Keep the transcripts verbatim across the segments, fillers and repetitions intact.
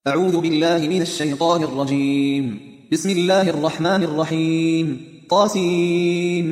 أعوذ بالله من الشيطان الرجيم. بسم الله الرحمن الرحيم. طاسيم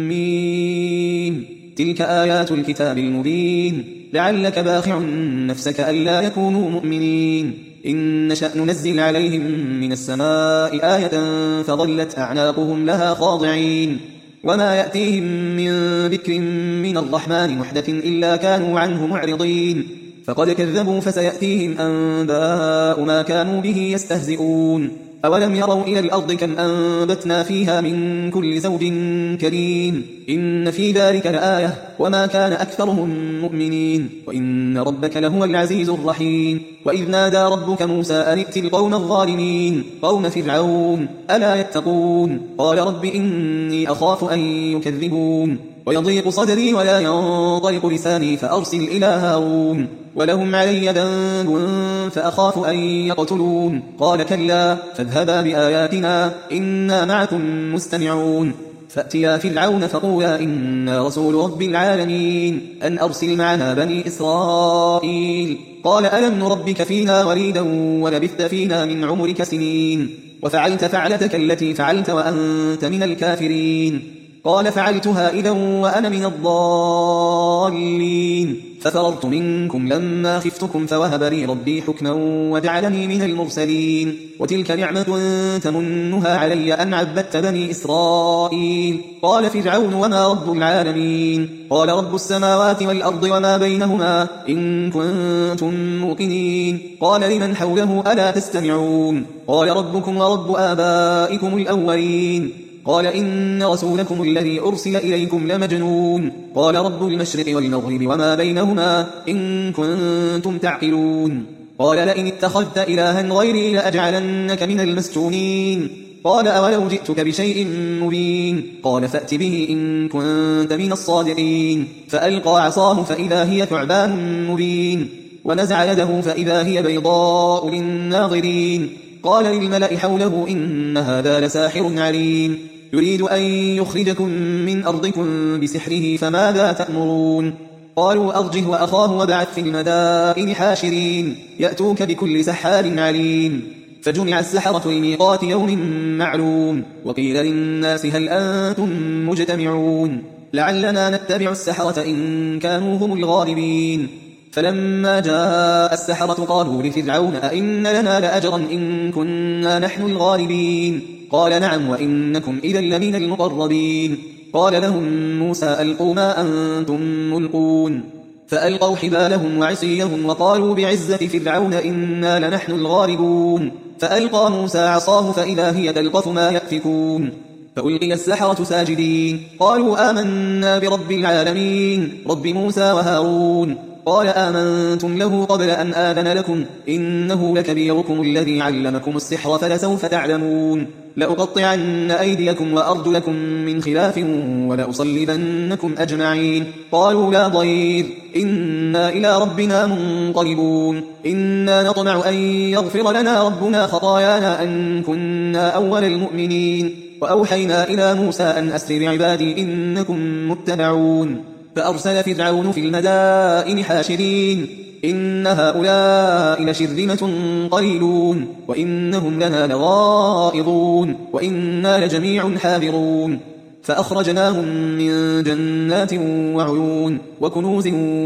ميم. تلك آيات الكتاب المبين. لعلك باخع نفسك ألا يكونوا مؤمنين. إن نشأ ننزل عليهم من السماء آية فظلت أعناقهم لها خاضعين وما يأتيهم من ذكر من الرحمن محدث إلا كانوا عنه معرضين فقد كذبوا فسيأتيهم أنباء ما كانوا به يستهزئون. أولم يروا إلى الأرض كم أنبتنا فيها من كل زوج كريم إن في ذلك لآية وما كان أكثرهم مؤمنين وإن ربك لهو العزيز الرحيم. وإذ نادى ربك موسى أن ائت القوم الظالمين قوم فرعون ألا يتقون قال رب إني أخاف أن يكذبون ويضيق صدري ولا ينطلق لساني فأرسل إلى هارون ولهم علي ذنب فأخاف أن يقتلون قال كلا فاذهبا بآياتنا إنا معكم مستمعون. فأتيا فرعون فقولا إنا رسول رب العالمين أن أرسل معنا بني إسرائيل قال ألم نربك فينا وليدا ولبثت فينا من عمرك سنين وفعلت فعلتك التي فعلت وأنت من الكافرين قال فعلتها إذا وأنا من الضالين ففررت منكم لما خفتكم فوهب لي ربي حكما وجعلني من المرسلين وتلك نعمة تمنها علي أن عبدت بني إسرائيل. قال فرعون وما رب العالمين قال رب السماوات والأرض وما بينهما إن كنتم موقنين قال لمن حوله ألا تستمعون قال ربكم ورب آبائكم الأولين قال إن رسولكم الذي أرسل إليكم لمجنون قال رب المشرق والمغرب وما بينهما إن كنتم تعقلون قال لئن اتخذت إلها غيري لأجعلنك من المسجونين قال أولو جئتك بشيء مبين قال فأت به إن كنت من الصادقين فألقى عصاه فإذا هي ثعبان مبين ونزع يده فإذا هي بيضاء للناظرين قال للملأ حوله إن هذا لساحر عليم يريد أن يخرجكم من أرضكم بسحره فماذا تأمرون قالوا أرجه وأخاه وابعث في المدائن حاشرين يأتوك بكل سحار عليم فجمع السحرة لميقات يوم معلوم وقيل للناس هل أنتم مجتمعون لعلنا نتبع السحرة إن كانوا هم الغالبين. فلما جاء السحرة قالوا لفرعون أئن لنا لأجرا إن كنا نحن الغالبين قال نعم وإنكم إذا لمن المقربين. قال لهم موسى ألقوا ما أنتم ملقون فألقوا حبالهم وعصيهم وقالوا بعزة فرعون إنا لنحن الغالبون فألقى موسى عصاه فإذا هي تلقف ما يأفكون فألقي السحرة ساجدين قالوا آمنا برب العالمين رب موسى وهارون قال آمنتم له قبل أن آذن لكم إنه لكبيركم الذي علمكم السحر فلسوف تعلمون لأقطعن أيديكم وأرجلكم من خلاف ولأصلبنكم أجمعين قالوا لا ضير إنا إلى ربنا منقلبون إنا نطمع أن يغفر لنا ربنا خطايانا أن كنا أول المؤمنين وأوحينا إلى موسى أن أسر بعبادي إنكم متبعون فأرسل فرعون في المدائن حاشرين إن هؤلاء لشرذمة قليلون وإنهم لنا لغائظون وإنا لجميع حاذرون فأخرجناهم من جنات وعيون وكنوز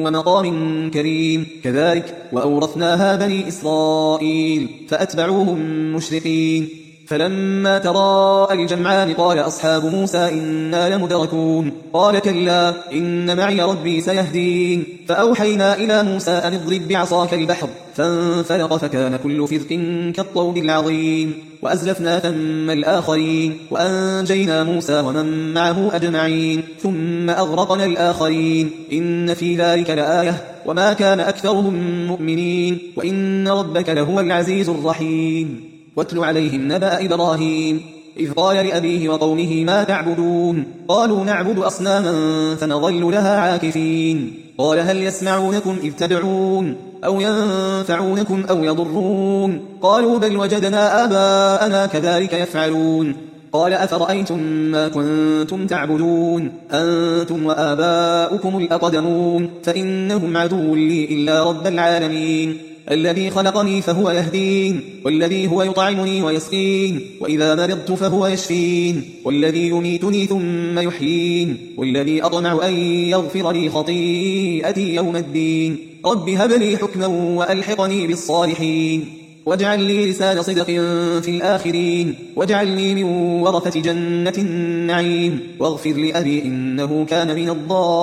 ومقام كريم كذلك وأورثناها بني إسرائيل فأتبعوهم مشرقين. فلما تراءى الجمعان قال أصحاب موسى إنا لمدركون قال كلا إن معي ربي سيهدين فأوحينا إلى موسى أن اضرب بعصاك البحر فانفلق فكان كل فرق كالطود العظيم وأزلفنا ثم الآخرين وأنجينا موسى ومن معه أجمعين ثم أغرقنا الآخرين إن في ذلك لآية وما كان أكثرهم مؤمنين وإن ربك لهو العزيز الرحيم. واتل عليهم نبأ إبراهيم إذ قال لأبيه وقومه ما تعبدون قالوا نعبد أصناما فنظل لها عاكفين قال هل يسمعونكم إذ تدعون أو ينفعونكم أو يضرون قالوا بل وجدنا آباءنا كذلك يفعلون قال أفرأيتم ما كنتم تعبدون أنتم وآباؤكم الأقدمون فإنهم عدو لي إلا رب العالمين الذي خلقني فهو يهدين، والذي هو يطعمني ويسقين، وإذا مرضت فهو يشفين، والذي يميتني ثم يحيين، والذي أطمع أن يغفر لي خطيئتي يوم الدين. رب هب لي حكما وألحقني بالصالحين، واجعل لي لسان صدق في الآخرين، واجعلني من ورثة جنة النعيم، واغفر لأبي إنه كان من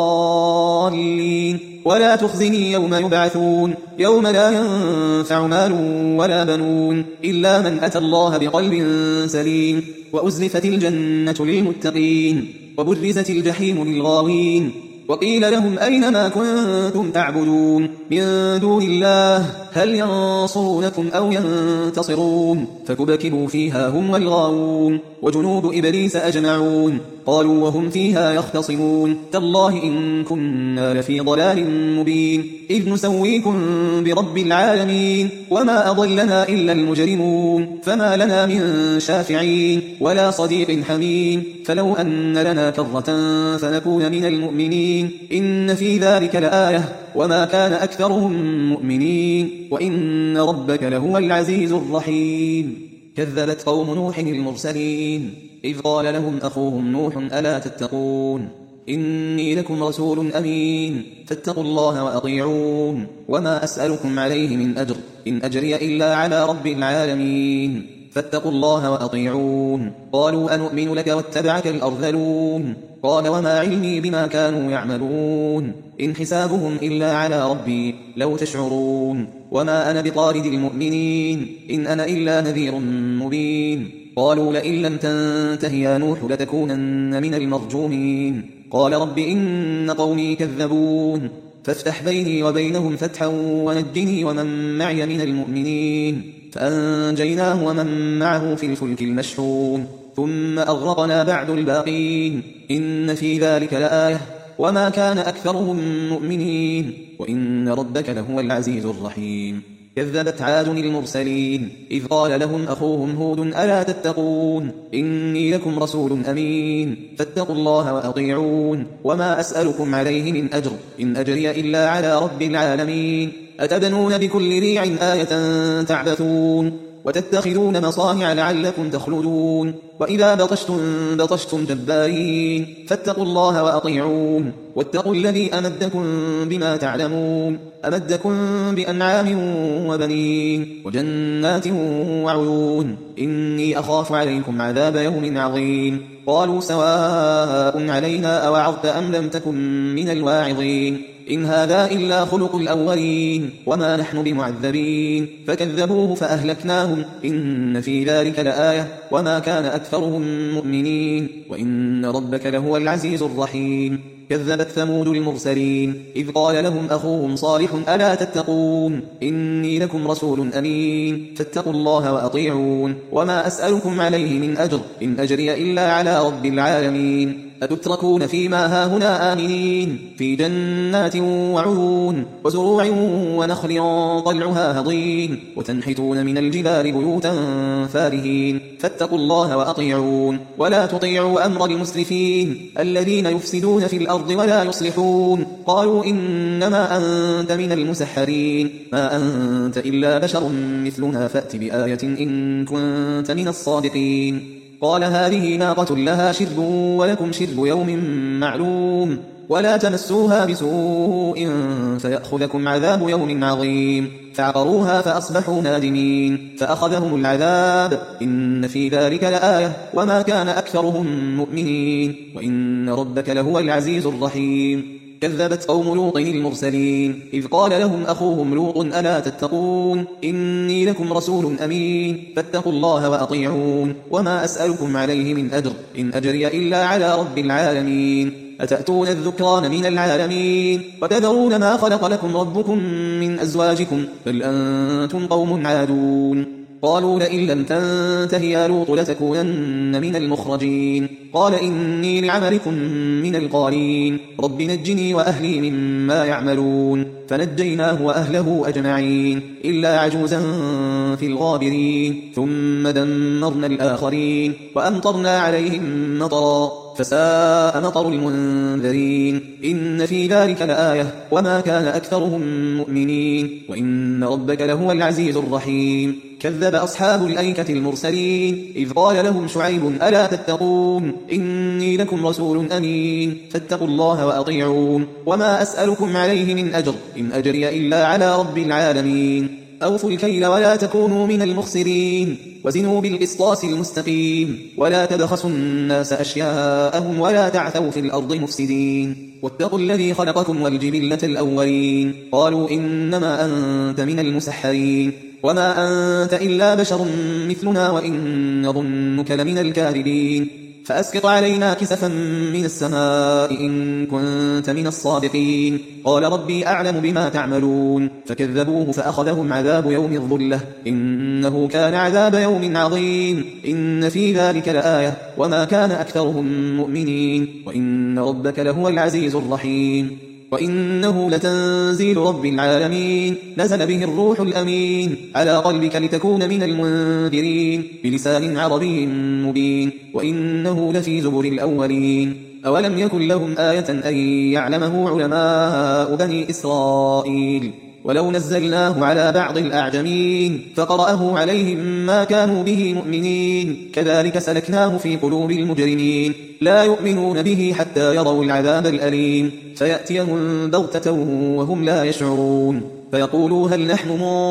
الضالين، ولا تخزني يوم يبعثون، يوم لا ينفع مال ولا بنون إلا من أتى الله بقلب سليم، وأزلفت الجنة للمتقين، وبرزت الجحيم للغاوين، وقيل لهم أين ما كنتم تعبدون من دون الله هل ينصرونكم أو ينتصرون، فكبكبوا فيها هم والغاوون وجنود إبليس أجمعون، قالوا وهم فيها يختصمون تالله إن كنا لفي ضلال مبين إذ نسويكم برب العالمين، وما أضلنا إلا المجرمون، فما لنا من شافعين ولا صديق حميم، فلو أن لنا كرة فنكون من المؤمنين، إن في ذلك لآية وما كان أكثرهم مؤمنين، وإن ربك لهو العزيز الرحيم. كذبت قوم نوح المرسلين إذ قال لهم أخوهم نوح ألا تتقون إني لكم رسول أمين فاتقوا الله وأطيعون، وما أسألكم عليه من أجر إن أجري إلا على رب العالمين، فاتقوا الله وأطيعون. قالوا أنؤمن لك واتبعك الأرذلون، قال وما علمي بما كانوا يعملون إن حسابهم إلا على ربي لو تشعرون، وما أنا بطارد المؤمنين إن أنا إلا نذير مبين. قالوا لئن لم تنته يا نوح لتكونن من المرجومين، قال رب إن قومي كذبون فافتح بيني وبينهم فتحا ونجني ومن معي من المؤمنين، فأنجيناه ومن معه في الفلك المشحون، ثم أغرقنا بعد الباقين، إن في ذلك لآية وما كان أكثرهم مؤمنين، وإن ربك لهو العزيز الرحيم. كذبت عاد المرسلين إذ قال لهم أخوهم هود ألا تتقون إني لكم رسول أمين فاتقوا الله وأطيعون، وما أسألكم عليه من أجر إن أجري إلا على رب العالمين. أتبنون بكل ريع آية تعبثون وتتخذون مصانع لعلكم تخلدون، وإذا بطشتم بطشتم جبارين، فاتقوا الله وأطيعون، واتقوا الذي أمدكم بما تعلمون، أمدكم بأنعام وبنين وجنات وعيون، إني أخاف عليكم عذاب يوم عظيم. قالوا سواء علينا أوعظت أم لم تكن من الواعظين إن هذا إلا خلق الأولين وما نحن بمعذبين، فكذبوه فأهلكناهم إن في ذلك لآية وما كان أكثرهم مؤمنين، وإن ربك لهو العزيز الرحيم. كذبت ثمود المرسلين إذ قال لهم أخوهم صالح ألا تتقون إني لكم رسول أمين فاتقوا الله وأطيعون، وما أسألكم عليه من أجر إن أجري إلا على رب العالمين. أتتركون فيما هاهنا آمنين في جنات وعيون وزروع ونخل طلعها هضيم، وتنحتون من الجبال بيوتا فارهين، فاتقوا الله وأطيعون، ولا تطيعوا أمر المسرفين الذين يفسدون في الأرض ولا يصلحون. قالوا إنما أنت من المسحرين ما أنت إلا بشر مثلنا فأت بآية إن كنت من الصادقين. قال هذه ناقة لها شرب ولكم شرب يوم معلوم، ولا تمسوها بسوء فيأخذكم عذاب يوم عظيم. فعقروها فأصبحوا نادمين فأخذهم العذاب إن في ذلك لآية وما كان أكثرهم مؤمنين، وإن ربك لهو العزيز الرحيم. كذبت قوم لوط المرسلين إذ قال لهم أخوهم لوط ألا تتقون إني لكم رسول أمين فاتقوا الله وأطيعون، وما أسألكم عليه من أجر إن أجري إلا على رب العالمين. أتأتون الذكران من العالمين وتذرون ما خلق لكم ربكم من أزواجكم بل أنتم قوم عادون. قالوا لئن لم تنته يا لوط لتكونن من المخرجين، قال إني لعملكم من القالين، رب نجني وأهلي مما يعملون. فنجيناه وأهله أجمعين إلا عجوزا في الغابرين ثم دمرنا الآخرين وأمطرنا عليهم مطرا فساء مطر المنذرين إن في ذلك لآية وما كان أكثرهم مؤمنين وإن ربك لهو العزيز الرحيم كذب أصحاب الأيكة المرسلين إذ قال لهم شعيب ألا تتقون إني لكم رسول أمين فاتقوا الله وأطيعون وما أسألكم عليه من أجر إن أجري إلا على رب العالمين أوفوا الكيل ولا تكونوا من المخسرين وزنوا بالقسطاس المستقيم ولا تبخسوا الناس أشياءهم ولا تعثوا في الأرض مفسدين واتقوا الذي خلقكم والجبلة الأولين قالوا إنما أنت من المسحرين وما أنت إلا بشر مثلنا وإن نظنك لمن الكاذبين فأسقط علينا كسفا من السماء إن كنت من الصادقين قال ربي أعلم بما تعملون فكذبوه فأخذهم عذاب يوم الظلة إنه كان عذاب يوم عظيم إن في ذلك لآية وما كان أكثرهم مؤمنين وإن ربك لهو العزيز الرحيم وإنه لتنزيل رب العالمين نزل به الروح الأمين على قلبك لتكون من المنذرين بلسان عربي مبين وإنه لفي زبر الأولين أولم يكن لهم آية أن يعلمه علماء بني إسرائيل ولو نزلناه على بعض الأعجمين فقرأه عليهم ما كانوا به مؤمنين كذلك سلكناه في قلوب المجرمين لا يؤمنون به حتى يروا العذاب الأليم فيأتيهم بغتة وهم لا يشعرون فيقولوا هل نحن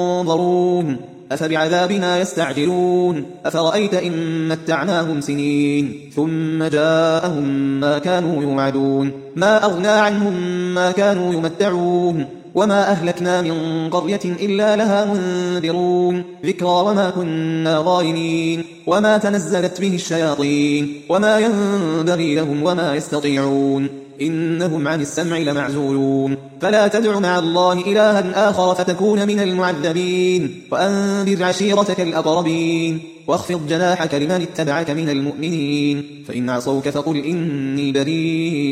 منظرون أفبعذابنا يستعجلون أفرأيت إن متعناهم سنين ثم جاءهم ما كانوا يوعدون ما أغنى عنهم ما كانوا يمتعون وما أهلكنا من قرية إلا لها منذرون ذكرى وما كنا ظالمين وما تنزلت به الشياطين وما ينبغي لهم وما يستطيعون إنهم عن السمع لمعزولون فلا تدع مع الله إلها آخر فتكون من المعذبين وأنذر عشيرتك الأقربين واخفض جناحك لمن اتبعك من المؤمنين فإن عصوك فقل إني بريء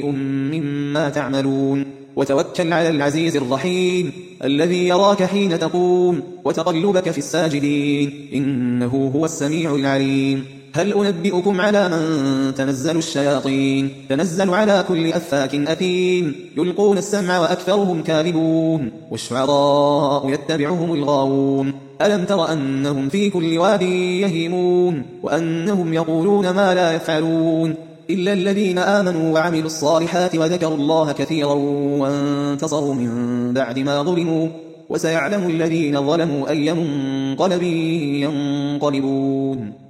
مما تعملون وتوكل على العزيز الرحيم الذي يراك حين تقوم وتقلبك في الساجدين إنه هو السميع العليم هل أنبئكم على من تنزل الشياطين تنزل على كل أفاك أثيم يلقون السمع وأكثرهم كاذبون والشعراء يتبعهم الغاوون ألم تر أنهم في كل واد يهيمون وأنهم يقولون ما لا يفعلون إلا الذين آمنوا وعملوا الصالحات وذكروا الله كثيرا وانتصروا من بعد ما ظلموا وسيعلم الذين ظلموا أي منقلب ينقلبون.